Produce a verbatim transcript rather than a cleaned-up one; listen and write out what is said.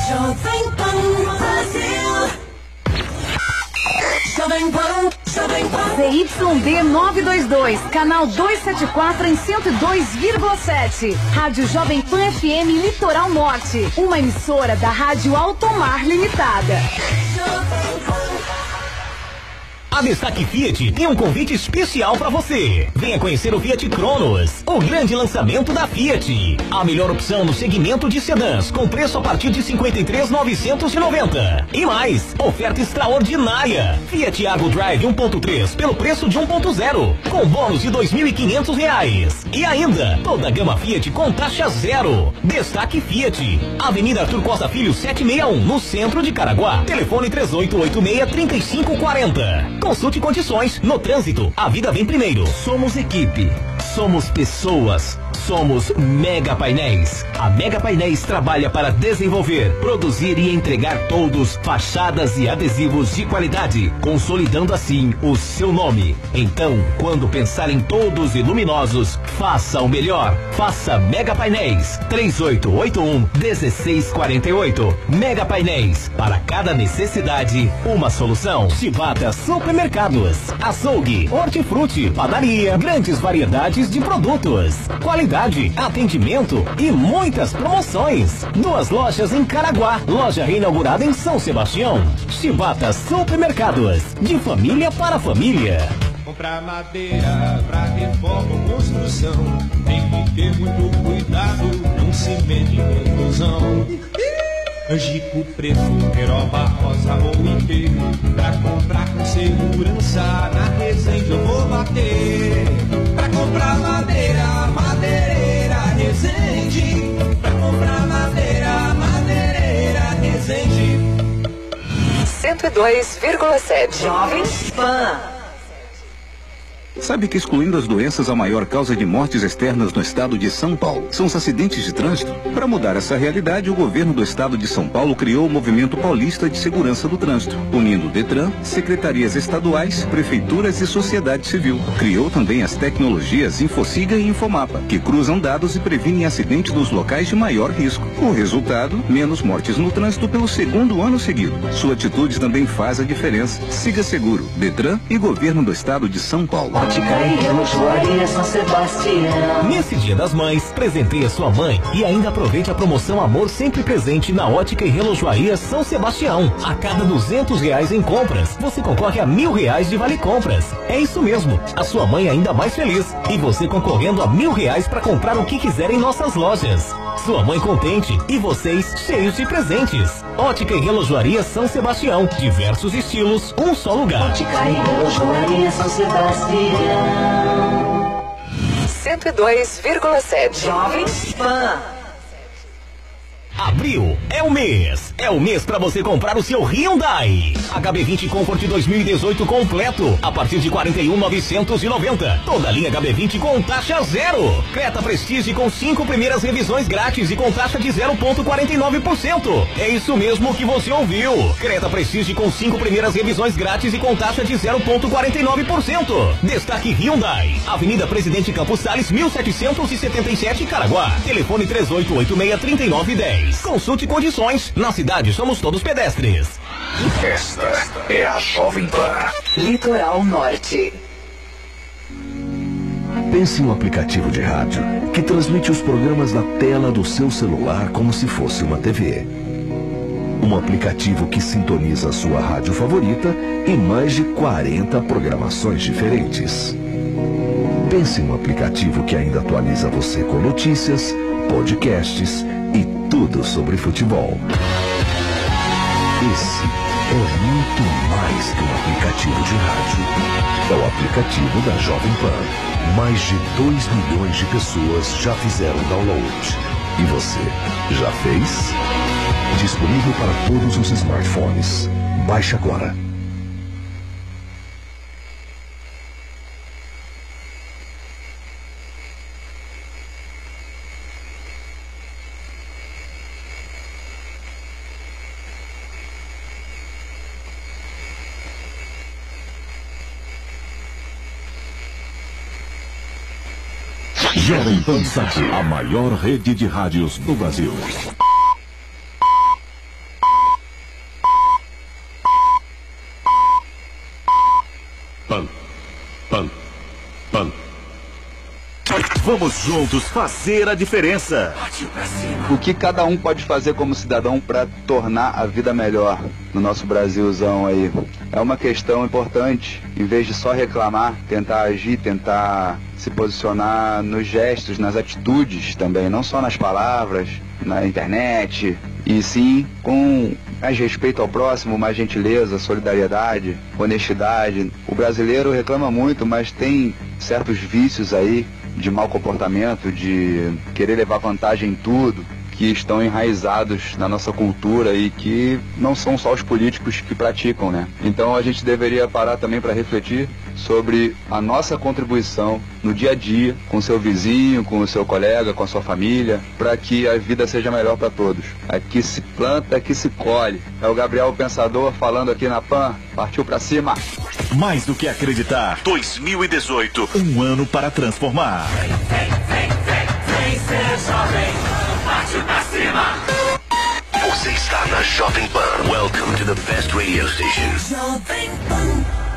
Jovem Pan Brasil. Jovem Pan, Jovem Pan. Z Y D novecentos e vinte e dois, canal duzentos e setenta e quatro em cento e dois vírgula sete. Rádio Jovem Pan F M Litoral Norte. Uma emissora da Rádio Altomar Limitada. Jovem Pan. A Destaque Fiat tem um convite especial para você. Venha conhecer o Fiat Cronos, o grande lançamento da Fiat. A melhor opção no segmento de sedãs, com preço a partir de cinquenta e três mil novecentos e noventa. E mais, oferta extraordinária. Fiat Argo Drive um ponto três pelo preço de um ponto zero, com bônus de dois mil e quinhentos reais. E ainda, toda a gama Fiat com taxa zero. Destaque Fiat, Avenida Arthur Costa Filho setecentos e sessenta e um, no centro de Caraguá. Telefone três oito oito seis, três cinco quatro zero. Consulte condições. No trânsito, a vida vem primeiro. Somos equipe, somos pessoas, somos Mega Painéis. A Mega Painéis trabalha para desenvolver, produzir e entregar todos fachadas e adesivos de qualidade, consolidando assim o seu nome. Então, quando pensar em todos e luminosos, faça o melhor. Faça Mega Painéis. três oito oito um, um seis quatro oito. Mega Painéis. Para cada necessidade, uma solução. Chivata Supermercados, açougue, hortifruti, padaria, grandes variedades de produtos, qualidade, atendimento e muitas promoções. Duas lojas em Caraguá, loja reinaugurada em São Sebastião. Chivata Supermercados, de família para família. Comprar madeira pra reforma ou construção, tem que ter muito cuidado, não se mete em confusão. Angico preto, peroba rosa ou inteiro, pra comprar com segurança, na Resende eu vou bater. Pra comprar madeira, madeireira Resende. Pra comprar madeira, madeireira Resende. cento e dois vírgula sete. Jovem Pan. Sabe que excluindo as doenças, a maior causa de mortes externas no estado de São Paulo são os acidentes de trânsito? Para mudar essa realidade, o governo do estado de São Paulo criou o Movimento Paulista de Segurança do Trânsito, unindo o Detran, secretarias estaduais, prefeituras e sociedade civil. Criou também as tecnologias Infociga e Infomapa, que cruzam dados e previnem acidentes nos locais de maior risco. O resultado, menos mortes no trânsito pelo segundo ano seguido. Sua atitude também faz a diferença. Siga seguro, Detran e Governo do Estado de São Paulo. Ótica e Relojoaria São Sebastião. Nesse Dia das Mães, presenteie a sua mãe e ainda aproveite a promoção Amor Sempre Presente na Ótica e Relojoaria São Sebastião. A cada duzentos reais em compras, você concorre a mil reais de vale compras. É isso mesmo, a sua mãe ainda mais feliz e você concorrendo a mil reais para comprar o que quiser em nossas lojas. Sua mãe contente e vocês cheios de presentes. Ótica e Relojoaria São Sebastião. Diversos estilos, um só lugar. Ótica e Relojoaria São Sebastião. cento e dois vírgula sete. Jovem Pan. Abril é o mês. É o mês para você comprar o seu Hyundai. H B vinte Comfort dois mil e dezoito completo a partir de quarenta e um mil novecentos e noventa. Toda a linha H B vinte com taxa zero. Creta Prestige com cinco primeiras revisões grátis e com taxa de zero vírgula quarenta e nove por cento. É isso mesmo que você ouviu. Creta Prestige com cinco primeiras revisões grátis e com taxa de zero vírgula quarenta e nove por cento. Destaque Hyundai. Avenida Presidente Campos Sales mil setecentos e setenta e sete, Caraguá. Telefone três oito oito seis, três nove um zero. Consulte condições. Na cidade somos todos pedestres. Esta é a Jovem Pan. Litoral Norte. Pense em um aplicativo de rádio que transmite os programas na tela do seu celular como se fosse uma T V. Um aplicativo que sintoniza a sua rádio favorita e mais de quarenta programações diferentes. Pense em um aplicativo que ainda atualiza você com notícias, podcasts e tudo sobre futebol. Esse é muito mais que um aplicativo de rádio. É o aplicativo da Jovem Pan. Mais de dois milhões de pessoas já fizeram download. E você, já fez? Disponível para todos os smartphones. Baixe agora. Jovem Pan Sat, a maior rede de rádios do Brasil. Vamos juntos fazer a diferença. O que cada um pode fazer como cidadão para tornar a vida melhor no nosso Brasilzão aí? É uma questão importante. Em vez de só reclamar, tentar agir, tentar se posicionar nos gestos, nas atitudes também, não só nas palavras, na internet, e sim com mais respeito ao próximo, mais gentileza, solidariedade, honestidade. O brasileiro reclama muito, mas tem certos vícios aí de mau comportamento, de querer levar vantagem em tudo, que estão enraizados na nossa cultura e que não são só os políticos que praticam, né? Então a gente deveria parar também para refletir sobre a nossa contribuição no dia a dia, com o seu vizinho, com o seu colega, com a sua família, para que a vida seja melhor para todos. Aqui se planta, aqui se colhe. É o Gabriel Pensador falando aqui na Pan. Partiu para cima. Mais do que acreditar, dois mil e dezoito, um ano para transformar. Vem, vem, vem, vem, vem ser jovem, partiu pra cima. Você está na Jovem Pan. Welcome to the best radio station. Jovem Pan.